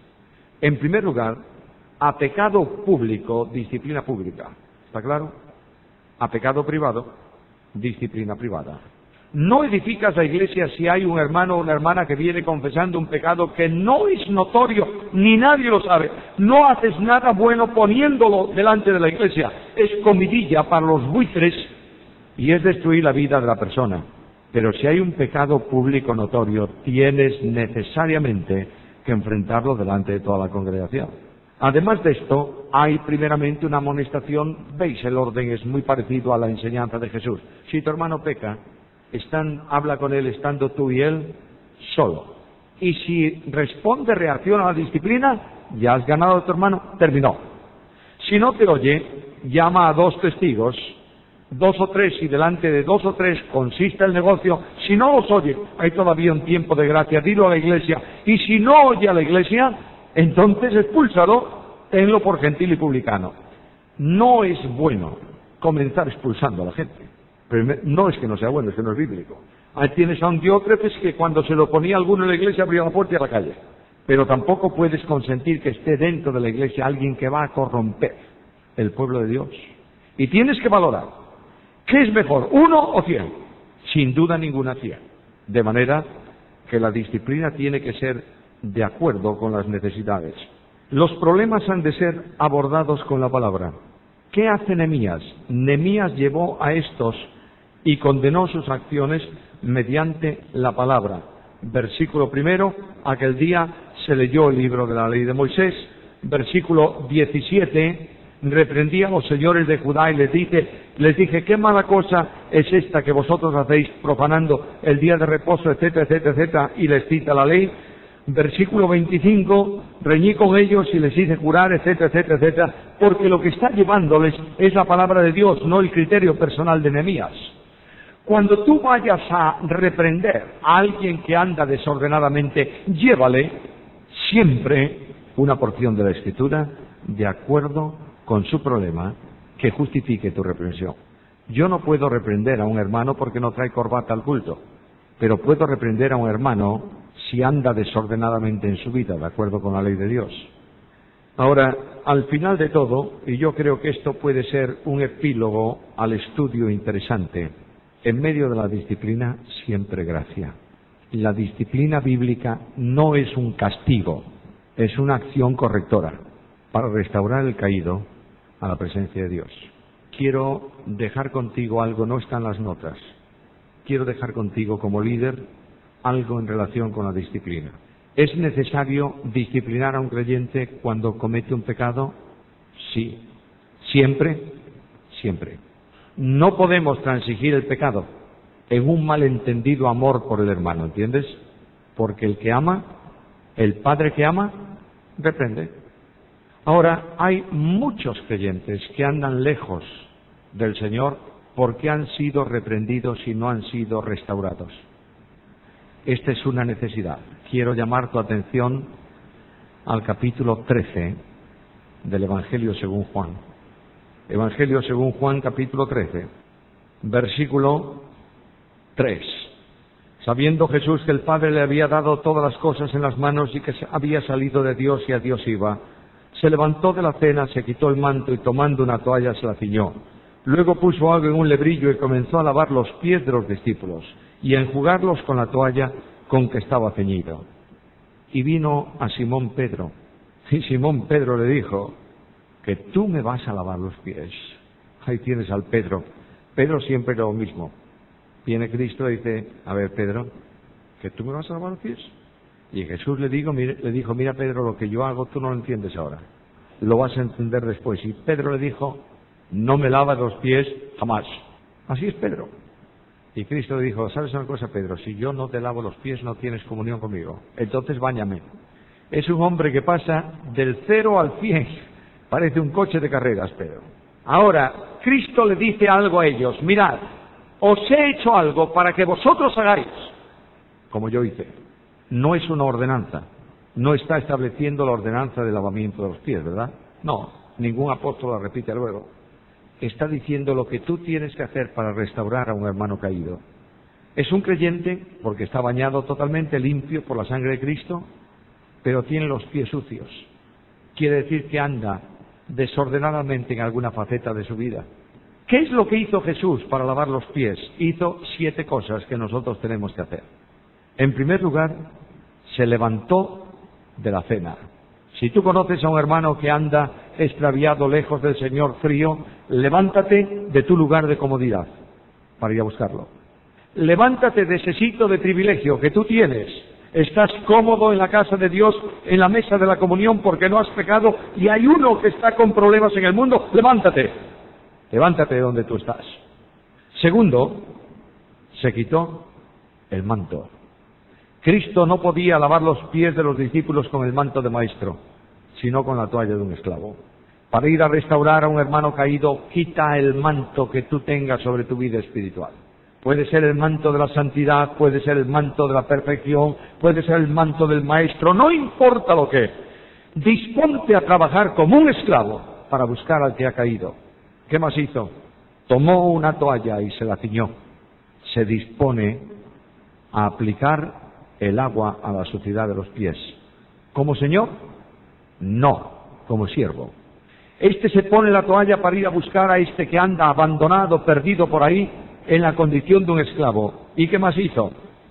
En primer lugar, a pecado público, disciplina pública. ¿Está claro? A pecado privado, disciplina privada. No edificas la iglesia si hay un hermano o una hermana que viene confesando un pecado que no es notorio, ni nadie lo sabe. No haces nada bueno poniéndolo delante de la iglesia. Es comidilla para los buitres y es destruir la vida de la persona. Pero si hay un pecado público notorio, tienes necesariamente que enfrentarlo delante de toda la congregación. Además de esto, hay primeramente una amonestación. Veis, el orden es muy parecido a la enseñanza de Jesús. Si tu hermano peca, habla con él estando tú y él solo. Y si responde, reacciona a la disciplina, ya has ganado a tu hermano, terminó. Si no te oye, llama a 2 testigos, 2 o 3, y delante de 2 o 3 consiste el negocio. Si no los oye, hay todavía un tiempo de gracia, dilo a la iglesia. Y si no oye a la iglesia, entonces expúlsalo, tenlo por gentil y publicano. No es bueno comenzar expulsando a la gente. Pero no es que no sea bueno, es que no es bíblico. Ahí tienes a un Diótrefes que cuando se lo ponía alguno en la iglesia abría la puerta y a la calle. Pero tampoco puedes consentir que esté dentro de la iglesia alguien que va a corromper el pueblo de Dios. Y tienes que valorar, ¿qué es mejor, 1 o 100? Sin duda ninguna 100. De manera que la disciplina tiene que ser de acuerdo con las necesidades. Los problemas han de ser abordados con la palabra. ¿Qué hace Nehemías? Nehemías llevó a estos y condenó sus acciones mediante la palabra. Versículo 1, aquel día se leyó el libro de la ley de Moisés. Versículo 17, reprendí a los señores de Judá y les dije, qué mala cosa es esta que vosotros hacéis profanando el día de reposo, etcétera, etcétera, etcétera, y les cita la ley. Versículo 25, reñí con ellos y les hice jurar, etcétera, etcétera, etcétera, porque lo que está llevándoles es la palabra de Dios, no el criterio personal de Nehemías. Cuando tú vayas a reprender a alguien que anda desordenadamente, llévale siempre una porción de la Escritura de acuerdo con su problema que justifique tu reprensión. Yo no puedo reprender a un hermano porque no trae corbata al culto, pero puedo reprender a un hermano si anda desordenadamente en su vida, de acuerdo con la ley de Dios. Ahora, al final de todo, y yo creo que esto puede ser un epílogo al estudio interesante, en medio de la disciplina siempre gracia. La disciplina bíblica no es un castigo, es una acción correctora para restaurar el caído a la presencia de Dios. Quiero dejar contigo algo, no están las notas. Quiero dejar contigo como líder algo en relación con la disciplina. ¿Es necesario disciplinar a un creyente cuando comete un pecado? Sí. ¿Siempre? Siempre. No podemos transigir el pecado en un malentendido amor por el hermano, ¿entiendes? Porque el que ama, el padre que ama, reprende. Ahora, hay muchos creyentes que andan lejos del Señor porque han sido reprendidos y no han sido restaurados. Esta es una necesidad. Quiero llamar tu atención al capítulo 13 del Evangelio según Juan. Evangelio según Juan, capítulo 13, versículo 3. Sabiendo Jesús que el Padre le había dado todas las cosas en las manos y que había salido de Dios y a Dios iba, se levantó de la cena, se quitó el manto y tomando una toalla se la ciñó. Luego puso agua en un lebrillo y comenzó a lavar los pies de los discípulos y a enjugarlos con la toalla con que estaba ceñido. Y vino a Simón Pedro, y Simón Pedro le dijo, que tú me vas a lavar los pies. Ahí tienes al Pedro. Pedro siempre lo mismo. Viene Cristo y dice, a ver Pedro, que tú me vas a lavar los pies. Y Jesús le dijo, mira Pedro, lo que yo hago tú no lo entiendes ahora. Lo vas a entender después. Y Pedro le dijo, no me lavas los pies jamás. Así es Pedro. Y Cristo le dijo, ¿sabes una cosa, Pedro? Si yo no te lavo los pies, no tienes comunión conmigo. Entonces báñame. Es un hombre que pasa del 0 al 100. Parece un coche de carreras, Pedro. Ahora, Cristo le dice algo a ellos. Mirad, os he hecho algo para que vosotros hagáis como yo hice. No es una ordenanza. No está estableciendo la ordenanza del lavamiento de los pies, ¿verdad? No, ningún apóstol la repite luego. Está diciendo lo que tú tienes que hacer para restaurar a un hermano caído. Es un creyente porque está bañado totalmente, limpio por la sangre de Cristo, pero tiene los pies sucios. Quiere decir que anda desordenadamente en alguna faceta de su vida. ¿Qué es lo que hizo Jesús para lavar los pies? Hizo 7 cosas que nosotros tenemos que hacer. En primer lugar, se levantó de la cena. Si tú conoces a un hermano que anda extraviado lejos del Señor, frío, levántate de tu lugar de comodidad para ir a buscarlo. Levántate de ese sitio de privilegio que tú tienes. Estás cómodo en la casa de Dios, en la mesa de la comunión, porque no has pecado, y hay uno que está con problemas en el mundo. Levántate. Levántate de donde tú estás. Segundo, se quitó el manto. Cristo no podía lavar los pies de los discípulos con el manto de maestro, sino con la toalla de un esclavo. Para ir a restaurar a un hermano caído, quita el manto que tú tengas sobre tu vida espiritual. Puede ser el manto de la santidad, puede ser el manto de la perfección, puede ser el manto del maestro, no importa lo que. Disponte a trabajar como un esclavo para buscar al que ha caído. ¿Qué más hizo? Tomó una toalla y se la ciñó. Se dispone a aplicar el agua a la suciedad de los pies. ¿Como Señor? No, como siervo. Este se pone la toalla para ir a buscar a este que anda abandonado, perdido por ahí, en la condición de un esclavo. ¿Y qué más hizo?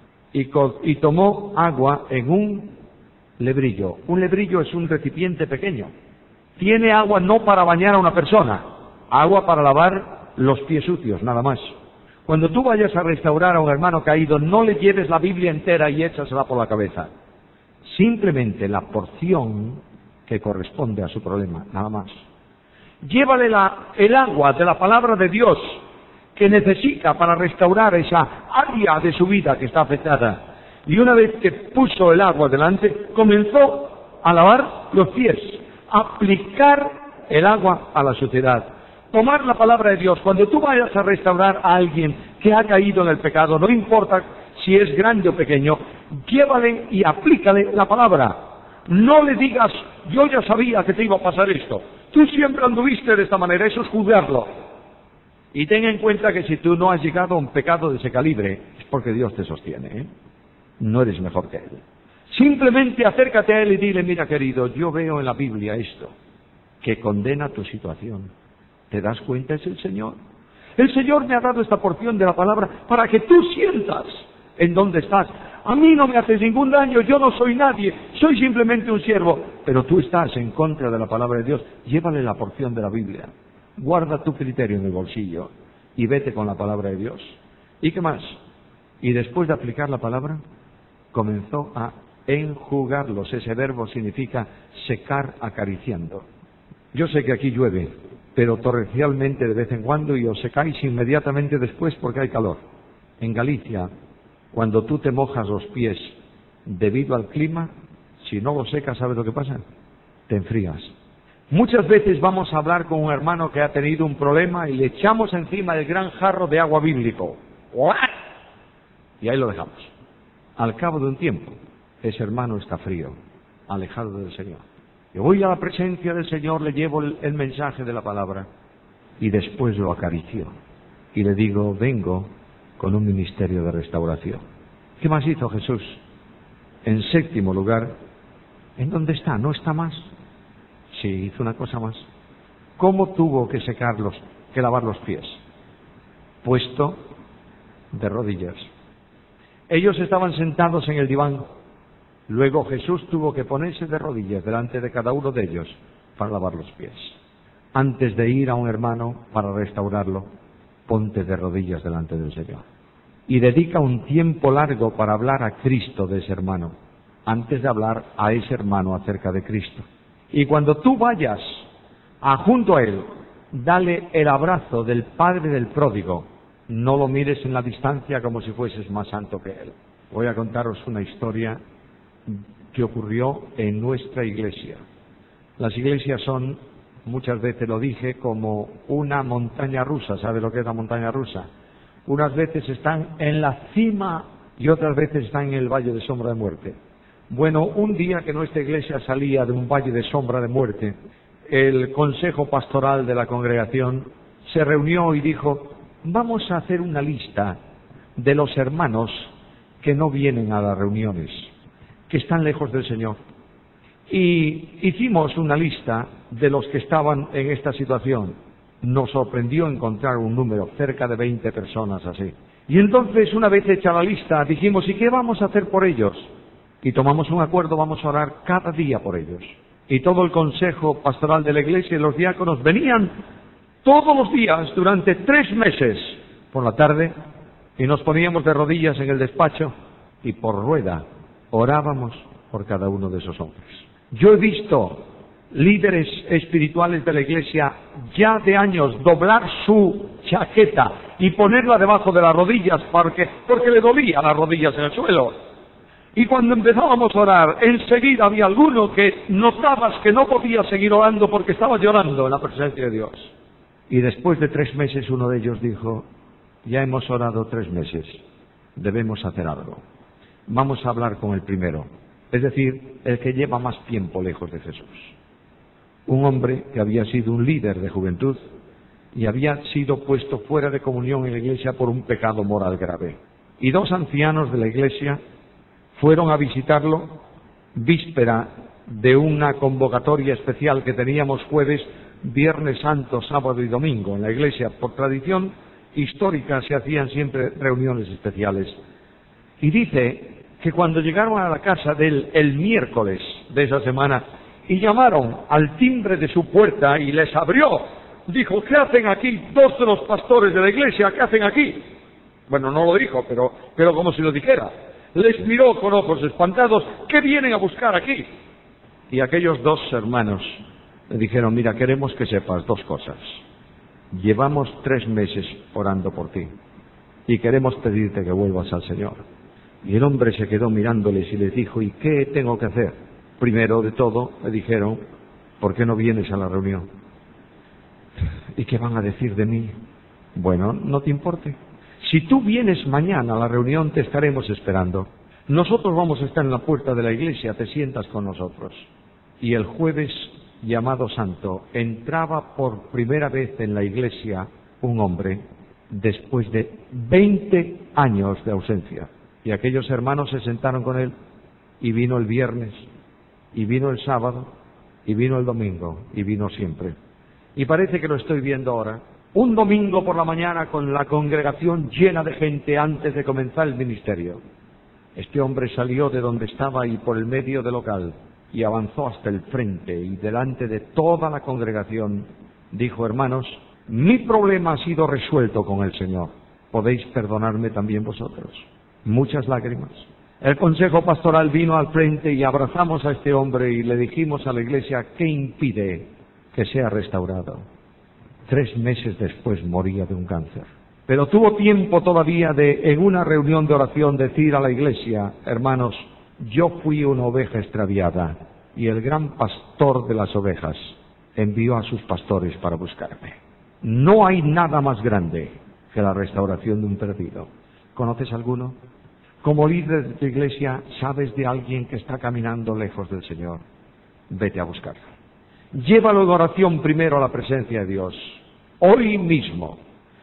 Y tomó agua en un lebrillo. Un lebrillo es un recipiente pequeño. Tiene agua no para bañar a una persona, agua para lavar los pies sucios, nada más. Cuando tú vayas a restaurar a un hermano caído, no le lleves la Biblia entera y échasela por la cabeza. Simplemente la porción que corresponde a su problema, nada más. Llévale el agua de la palabra de Dios que necesita para restaurar esa área de su vida que está afectada. Y una vez que puso el agua delante, comenzó a lavar los pies, aplicar el agua a la suciedad. Tomar la palabra de Dios. Cuando tú vayas a restaurar a alguien que ha caído en el pecado, no importa si es grande o pequeño, llévale y aplícale la palabra. No le digas, yo ya sabía que te iba a pasar esto. Tú siempre anduviste de esta manera, eso es juzgarlo. Y ten en cuenta que si tú no has llegado a un pecado de ese calibre, es porque Dios te sostiene, ¿eh? No eres mejor que Él. Simplemente acércate a Él y dile, mira querido, yo veo en la Biblia esto, que condena tu situación. ¿Te das cuenta? Es el Señor. El Señor me ha dado esta porción de la palabra para que tú sientas en dónde estás. A mí no me haces ningún daño, yo no soy nadie, soy simplemente un siervo. Pero tú estás en contra de la palabra de Dios. Llévale la porción de la Biblia. Guarda tu criterio en el bolsillo y vete con la palabra de Dios. ¿Y qué más? Y después de aplicar la palabra, comenzó a enjugarlos. Ese verbo significa secar acariciando. Yo sé que aquí llueve, pero torrencialmente de vez en cuando, y os secáis inmediatamente después porque hay calor. En Galicia, cuando tú te mojas los pies debido al clima, si no lo secas, ¿sabes lo que pasa? Te enfrías. Muchas veces vamos a hablar con un hermano que ha tenido un problema y le echamos encima el gran jarro de agua bíblico. Y ahí lo dejamos. Al cabo de un tiempo, ese hermano está frío, alejado del Señor. Yo voy a la presencia del Señor, le llevo el mensaje de la palabra y después lo acaricio. Y le digo, vengo con un ministerio de restauración. ¿Qué más hizo Jesús? En séptimo lugar, ¿en dónde está? ¿No está más? Sí, hizo una cosa más. ¿Cómo tuvo que secarlos, que lavar los pies? Puesto de rodillas. Ellos estaban sentados en el diván. Luego Jesús tuvo que ponerse de rodillas delante de cada uno de ellos para lavar los pies. Antes de ir a un hermano para restaurarlo, ponte de rodillas delante del Señor. Y dedica un tiempo largo para hablar a Cristo de ese hermano, antes de hablar a ese hermano acerca de Cristo. Y cuando tú vayas junto a él, dale el abrazo del padre del pródigo, No lo mires en la distancia como si fueses más santo que él. Voy a contaros una historia que ocurrió en nuestra iglesia. Las iglesias son, muchas veces lo dije, como una montaña rusa. ¿Sabe lo que es la montaña rusa? Unas veces están en la cima y otras veces están en el valle de sombra de muerte. Bueno, un día que nuestra iglesia salía de un valle de sombra de muerte, el consejo pastoral de la congregación se reunió y dijo: vamos a hacer una lista de los hermanos que no vienen a las reuniones, que están lejos del Señor. Y hicimos una lista de los que estaban en esta situación. Nos sorprendió encontrar un número, cerca de 20 personas así. Y entonces, una vez hecha la lista, dijimos: ¿y qué vamos a hacer por ellos? Y tomamos un acuerdo: vamos a orar cada día por ellos. Y todo el consejo pastoral de la iglesia y los diáconos venían todos los días durante 3 meses por la tarde y nos poníamos de rodillas en el despacho y por rueda orábamos por cada uno de esos hombres. Yo he visto líderes espirituales de la iglesia ya de años doblar su chaqueta y ponerla debajo de las rodillas porque le dolía las rodillas en el suelo. Y cuando empezábamos a orar, enseguida había alguno que notabas que no podía seguir orando porque estaba llorando en la presencia de Dios. Y después de 3 meses uno de ellos dijo: ya hemos orado 3 meses, debemos hacer algo. Vamos a hablar con el primero, es decir, el que lleva más tiempo lejos de Jesús. Un hombre que había sido un líder de juventud y había sido puesto fuera de comunión en la iglesia por un pecado moral grave. Y 2 ancianos de la iglesia fueron a visitarlo víspera de una convocatoria especial que teníamos jueves, viernes santo, sábado y domingo en la iglesia. Por tradición histórica se hacían siempre reuniones especiales. Y dice que cuando llegaron a la casa de él el miércoles de esa semana y llamaron al timbre de su puerta y les abrió, dijo: ¿qué hacen aquí 2 de los pastores de la iglesia? ¿Qué hacen aquí? Bueno, no lo dijo, pero como si lo dijera. Les miró con ojos espantados: ¿qué vienen a buscar aquí? Y aquellos 2 hermanos le dijeron: mira, queremos que sepas 2 cosas. Llevamos 3 meses orando por ti y queremos pedirte que vuelvas al Señor. Y el hombre se quedó mirándoles y les dijo: ¿y qué tengo que hacer? Primero de todo le dijeron: ¿por qué no vienes a la reunión? ¿Y qué van a decir de mí? Bueno, no te importe. Si tú vienes mañana a la reunión, te estaremos esperando. Nosotros vamos a estar en la puerta de la iglesia, te sientas con nosotros. Y el jueves llamado santo entraba por primera vez en la iglesia un hombre después de 20 años de ausencia. Y aquellos hermanos se sentaron con él y vino el viernes, y vino el sábado, y vino el domingo, y vino siempre. Y parece que lo estoy viendo ahora. Un domingo por la mañana con la congregación llena de gente antes de comenzar el ministerio. Este hombre salió de donde estaba y por el medio del local y avanzó hasta el frente y delante de toda la congregación dijo: hermanos, mi problema ha sido resuelto con el Señor. ¿Podéis perdonarme también vosotros? Muchas lágrimas. El consejo pastoral vino al frente y abrazamos a este hombre y le dijimos a la iglesia: ¿qué impide que sea restaurado? 3 meses después moría de un cáncer. Pero tuvo tiempo todavía de, en una reunión de oración, decir a la iglesia: hermanos, yo fui una oveja extraviada y el gran pastor de las ovejas envió a sus pastores para buscarme. No hay nada más grande que la restauración de un perdido. ¿Conoces alguno? Como líder de tu iglesia, ¿sabes de alguien que está caminando lejos del Señor? Vete a buscarlo. Llévalo en oración primero a la presencia de Dios. Hoy mismo.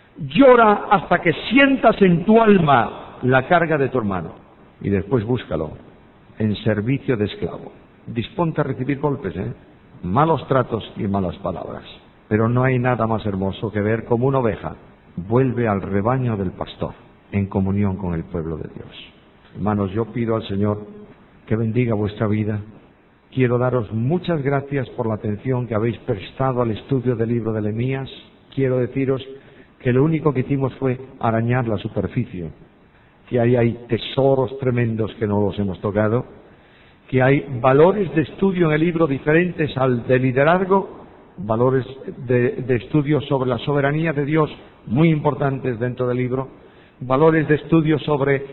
Llora hasta que sientas en tu alma la carga de tu hermano. Y después búscalo en servicio de esclavo. Disponte a recibir golpes, malos tratos y malas palabras. Pero no hay nada más hermoso que ver cómo una oveja vuelve al rebaño del pastor en comunión con el pueblo de Dios. Hermanos, yo pido al Señor que bendiga vuestra vida. Quiero daros muchas gracias por la atención que habéis prestado al estudio del libro de Nehemías. Quiero deciros que lo único que hicimos fue arañar la superficie, que ahí hay tesoros tremendos que no los hemos tocado, que hay valores de estudio en el libro diferentes al de liderazgo, valores de estudio sobre la soberanía de Dios muy importantes dentro del libro, valores de estudio sobre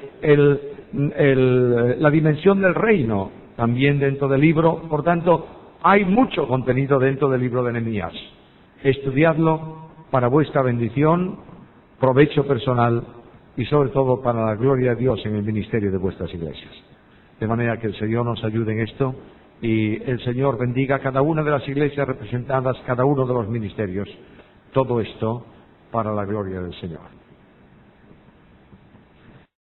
la dimensión del reino, también dentro del libro. Por tanto, hay mucho contenido dentro del libro de Nehemías. Estudiadlo para vuestra bendición, provecho personal y sobre todo para la gloria de Dios en el ministerio de vuestras iglesias. De manera que el Señor nos ayude en esto y el Señor bendiga a cada una de las iglesias representadas, cada uno de los ministerios. Todo esto para la gloria del Señor.